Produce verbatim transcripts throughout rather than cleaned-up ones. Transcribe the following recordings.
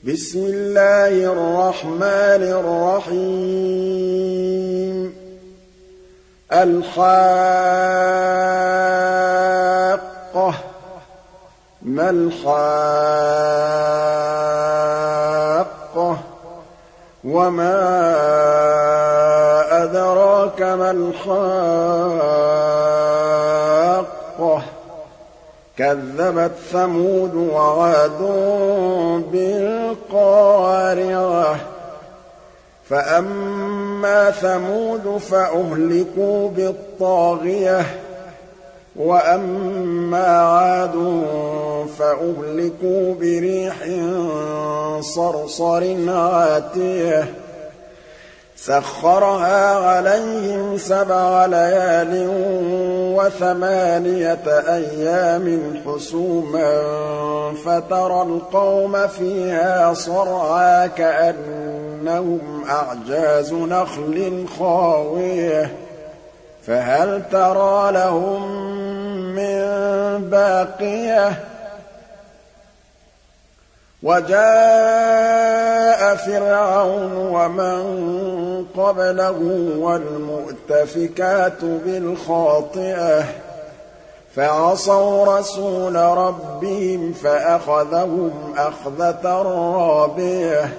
بسم الله الرحمن الرحيم الحاقة ما الحاقة وما أدراك ما الحاقة كذبت ثمود وعاد بالقارعة فأما ثمود فأهلكوا بالطاغية وأما عاد فأهلكوا بريح صرصر عاتية سخرها عليهم سبع ليال وثمانية أيام حسوما فترى القوم فيها صرعى كأنهم أعجاز نخل خاوية فهل ترى لهم من باقية وجاء فرعون ومن قبله والمؤتفكات بالخاطئة فعصوا رسول ربهم فأخذهم أخذة رابية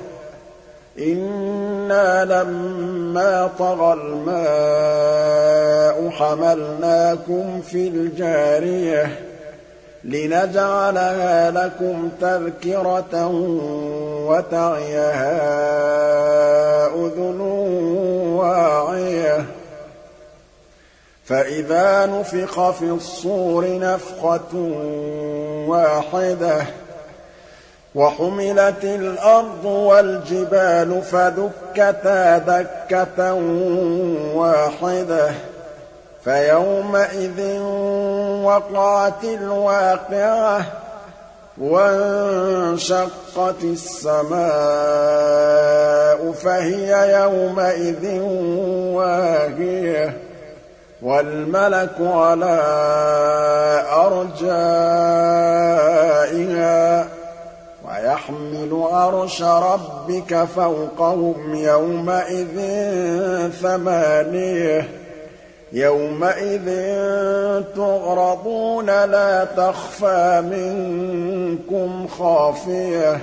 إنا لما طغى الماء حملناكم في الجارية لنجعلها لكم تذكرة وتعيها أذن واعية فإذا نفخ في الصور نفخة واحدة وحملت الأرض والجبال فدكتا دكة واحدة فيومئذ وقعت الواقعة وانشقت السماء فهي يومئذ واهية والملك على أرجائها ويحمل عرش ربك فوقهم يومئذ ثمانية يومئذ تعرضون لا تخفى منكم خافية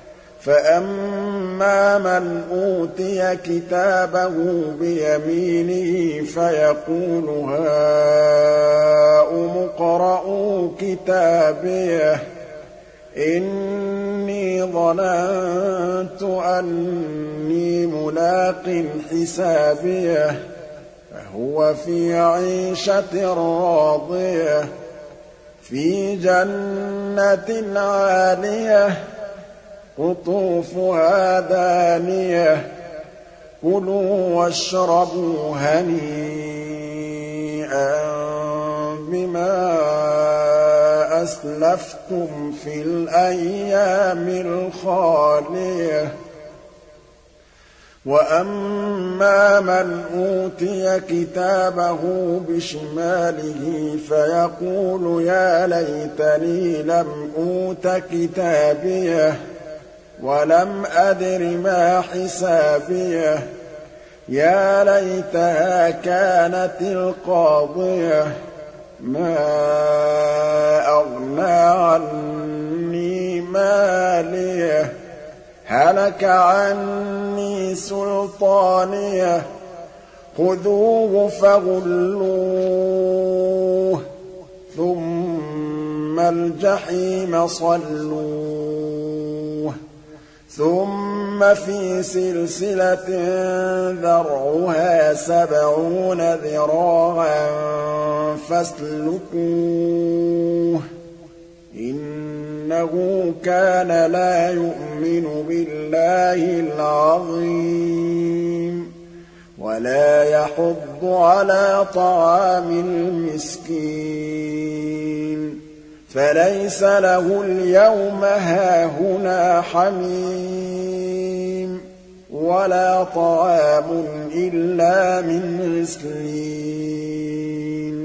فأما من أوتي كتابه بيمينه فيقول هاؤم اقرءوا كتابيه إني ظننت أني ملاق حسابيه فهو في عيشة راضية في جنة عالية قطوفها دانية كلوا واشربوا هنيئا بما أسلفتم في الأيام الخالية وأما من أوتي كتابه بشماله فيقول يا ليتني لم أوت كتابيه ولم أدر ما حسابيه يا ليتها كانت القاضية ما أغنى عني ماليه هلك عني سلطانيه خذوه فغلوه ثم الجحيم صلوه ثم في سلسلة ذرعها سبعون ذراعا فاسلكوه إنه كان لا يؤمن بالله العظيم ولا يحض على طعام المسكين فليس له اليوم هاهنا حميم ولا طعام إلا من غسلين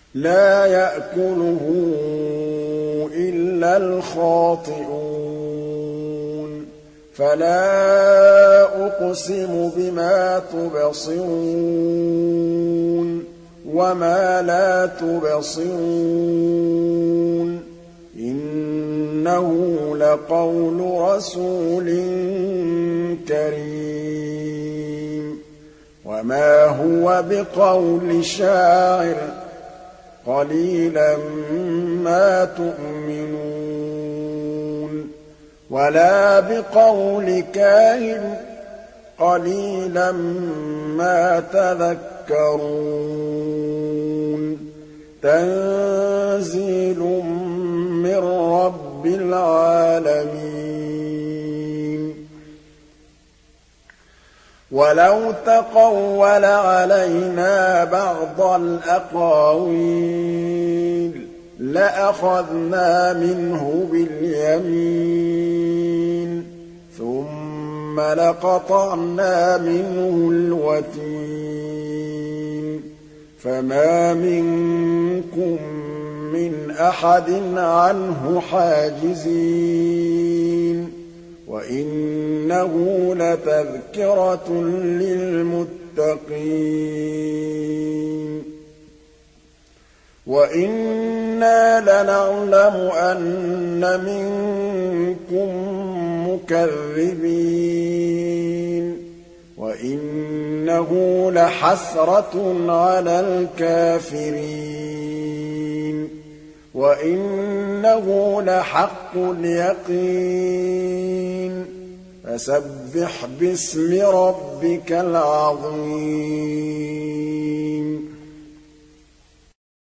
لا يأكله إلا الخاطئون فلا أقسم بما تبصرون وما لا تبصرون إنه لقول رسول كريم وما هو بقول شاعر قليلا ما تؤمنون ولا بقول كاهن قليلا ما تذكرون تنزيل من رب العالمين ولو تقول علينا بعض الأقاويل لأخذنا منه باليمين ثم لقطعنا منه الوتين فما منكم من أحد عنه حاجزين وإنه لتذكرة للمتقين وإنا لنعلم أن منكم مكذبين وإنه لحسرة على الكافرين وإنه لحق اليقين فسبح باسم ربك العظيم